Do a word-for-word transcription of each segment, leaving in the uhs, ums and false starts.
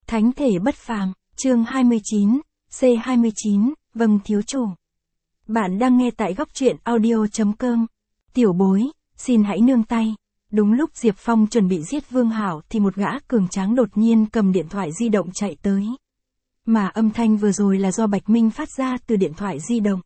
Thánh thể bất phàm, chương hai mươi chín, C hai mươi chín, vâng thiếu chủ. Bạn đang nghe tại góc truyện audio.com. Tiểu bối, xin hãy nương tay. Đúng lúc Diệp Phong chuẩn bị giết Vương Hảo thì một gã cường tráng đột nhiên cầm điện thoại di động chạy tới. Mà âm thanh vừa rồi là do Bạch Minh phát ra từ điện thoại di động.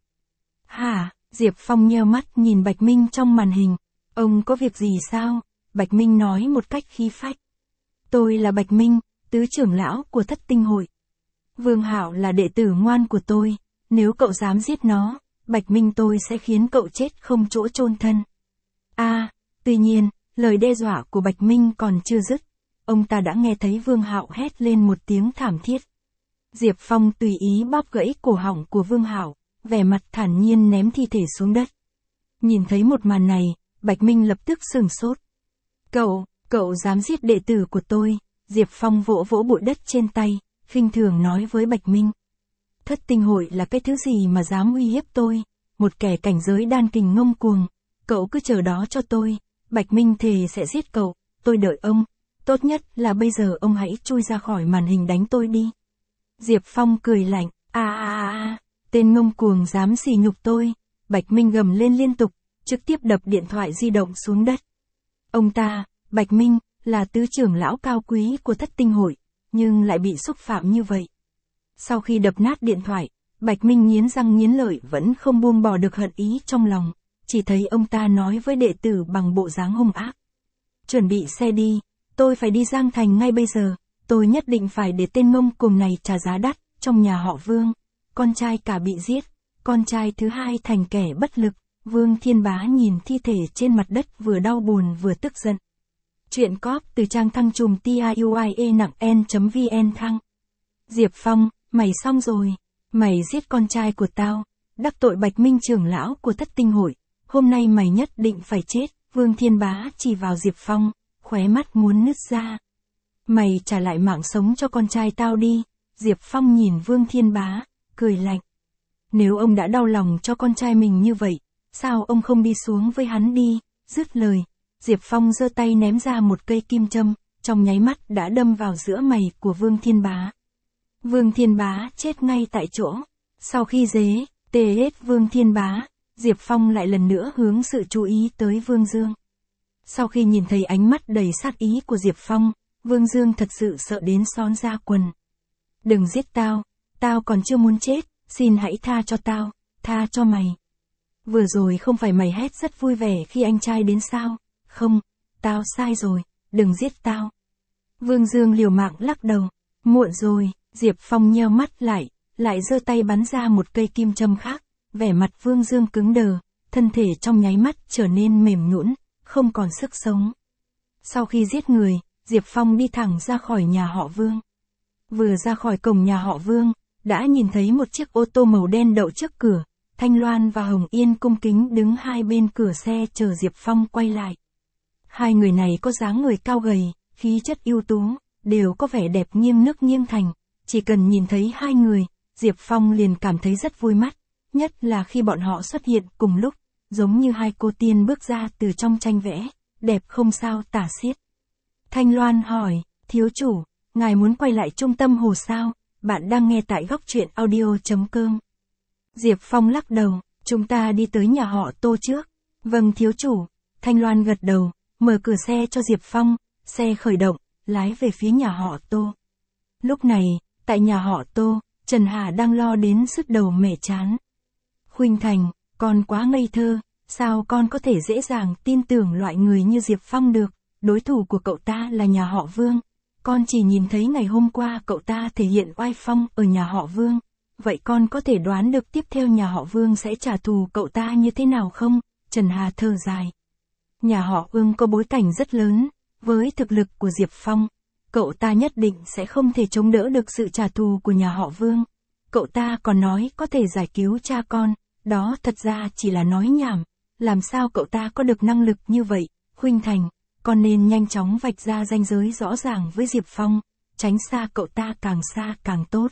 Hả? Diệp Phong nheo mắt nhìn Bạch Minh trong màn hình. Ông có việc gì sao? Bạch Minh nói một cách khí phách. Tôi là Bạch Minh, tứ trưởng lão của Thất Tinh Hội. Vương Hảo là đệ tử ngoan của tôi, nếu cậu dám giết nó, Bạch Minh tôi sẽ khiến cậu chết không chỗ chôn thân. A, à, tuy nhiên, lời đe dọa của Bạch Minh còn chưa dứt, ông ta đã nghe thấy Vương Hạo hét lên một tiếng thảm thiết. Diệp Phong tùy ý bóp gãy cổ họng của Vương Hạo, vẻ mặt thản nhiên ném thi thể xuống đất. Nhìn thấy một màn này, Bạch Minh lập tức sửng sốt. Cậu, cậu dám giết đệ tử của tôi? Diệp Phong vỗ vỗ bụi đất trên tay, khinh thường nói với Bạch Minh. Thất Tinh Hội là cái thứ gì mà dám uy hiếp tôi? Một kẻ cảnh giới đan kình ngông cuồng. Cậu cứ chờ đó cho tôi, Bạch Minh thề sẽ giết cậu, tôi đợi ông. Tốt nhất là bây giờ ông hãy chui ra khỏi màn hình đánh tôi đi. Diệp Phong cười lạnh, a a a a, tên ngông cuồng dám sỉ nhục tôi. Bạch Minh gầm lên liên tục, trực tiếp đập điện thoại di động xuống đất. Ông ta, Bạch Minh, là tứ trưởng lão cao quý của Thất Tinh Hội, nhưng lại bị xúc phạm như vậy. Sau khi đập nát điện thoại, Bạch Minh nghiến răng nghiến lợi vẫn không buông bỏ được hận ý trong lòng, chỉ thấy ông ta nói với đệ tử bằng bộ dáng hung ác. Chuẩn bị xe đi, tôi phải đi Giang Thành ngay bây giờ, tôi nhất định phải để tên ngông cuồng này trả giá đắt, trong nhà họ Vương, con trai cả bị giết, con trai thứ hai thành kẻ bất lực. Vương Thiên Bá nhìn thi thể trên mặt đất vừa đau buồn vừa tức giận. Chuyện cóp từ trang thăng trùm tiuie nặng n.vn thăng. Diệp Phong, mày xong rồi. Mày giết con trai của tao, đắc tội Bạch Minh trưởng lão của Thất Tinh Hội. Hôm nay mày nhất định phải chết. Vương Thiên Bá chỉ vào Diệp Phong, khóe mắt muốn nứt ra. Mày trả lại mạng sống cho con trai tao đi. Diệp Phong nhìn Vương Thiên Bá, cười lạnh. Nếu ông đã đau lòng cho con trai mình như vậy, sao ông không đi xuống với hắn đi? Dứt lời, Diệp Phong giơ tay ném ra một cây kim châm, trong nháy mắt đã đâm vào giữa mày của Vương Thiên Bá. Vương Thiên Bá chết ngay tại chỗ. Sau khi dế, tê hết Vương Thiên Bá, Diệp Phong lại lần nữa hướng sự chú ý tới Vương Dương. Sau khi nhìn thấy ánh mắt đầy sát ý của Diệp Phong, Vương Dương thật sự sợ đến xón da quần. Đừng giết tao, tao còn chưa muốn chết, xin hãy tha cho tao, tha cho mày. Vừa rồi không phải mày hét rất vui vẻ khi anh trai đến sao? Không, tao sai rồi, đừng giết tao. Vương Dương liều mạng lắc đầu. Muộn rồi, Diệp Phong nheo mắt lại, lại giơ tay bắn ra một cây kim châm khác. Vẻ mặt Vương Dương cứng đờ, thân thể trong nháy mắt trở nên mềm nhũn, không còn sức sống. Sau khi giết người, Diệp Phong đi thẳng ra khỏi nhà họ Vương. Vừa ra khỏi cổng nhà họ Vương, đã nhìn thấy một chiếc ô tô màu đen đậu trước cửa. Thanh Loan và Hồng Yên cung kính đứng hai bên cửa xe chờ Diệp Phong quay lại. Hai người này có dáng người cao gầy, khí chất ưu tú, đều có vẻ đẹp nghiêng nước nghiêng thành. Chỉ cần nhìn thấy hai người, Diệp Phong liền cảm thấy rất vui mắt, nhất là khi bọn họ xuất hiện cùng lúc, giống như hai cô tiên bước ra từ trong tranh vẽ, đẹp không sao tả xiết. Thanh Loan hỏi, thiếu chủ, ngài muốn quay lại trung tâm hồ sao? Bạn đang nghe tại góc truyện audio.com. Diệp Phong lắc đầu, chúng ta đi tới nhà họ Tô trước. Vâng thiếu chủ. Thanh Loan gật đầu, mở cửa xe cho Diệp Phong, xe khởi động, lái về phía nhà họ Tô. Lúc này, tại nhà họ Tô, Trần Hà đang lo đến sứt đầu mẻ chán. Khuynh Thành, con quá ngây thơ, sao con có thể dễ dàng tin tưởng loại người như Diệp Phong được? Đối thủ của cậu ta là nhà họ Vương. Con chỉ nhìn thấy ngày hôm qua cậu ta thể hiện oai phong ở nhà họ Vương. Vậy con có thể đoán được tiếp theo nhà họ Vương sẽ trả thù cậu ta như thế nào không? Trần Hà thở dài. Nhà họ Vương có bối cảnh rất lớn, với thực lực của Diệp Phong, cậu ta nhất định sẽ không thể chống đỡ được sự trả thù của nhà họ Vương. Cậu ta còn nói có thể giải cứu cha con, đó thật ra chỉ là nói nhảm, làm sao cậu ta có được năng lực như vậy? Khuynh Thành, con nên nhanh chóng vạch ra ranh giới rõ ràng với Diệp Phong, tránh xa cậu ta càng xa càng tốt.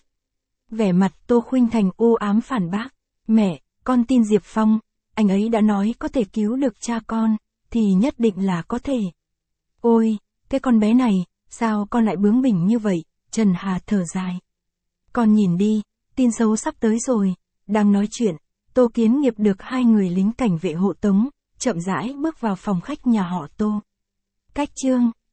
Vẻ mặt Tô Khuynh Thành u ám phản bác, mẹ, con tin Diệp Phong, anh ấy đã nói có thể cứu được cha con, thì nhất định là có thể. Ôi, cái con bé này, sao con lại bướng bỉnh như vậy? Trần Hà thở dài. Con nhìn đi, tin xấu sắp tới rồi. Đang nói chuyện, Tô Kiến Nghiệp được hai người lính cảnh vệ hộ tống, chậm rãi bước vào phòng khách nhà họ Tô. Cách chương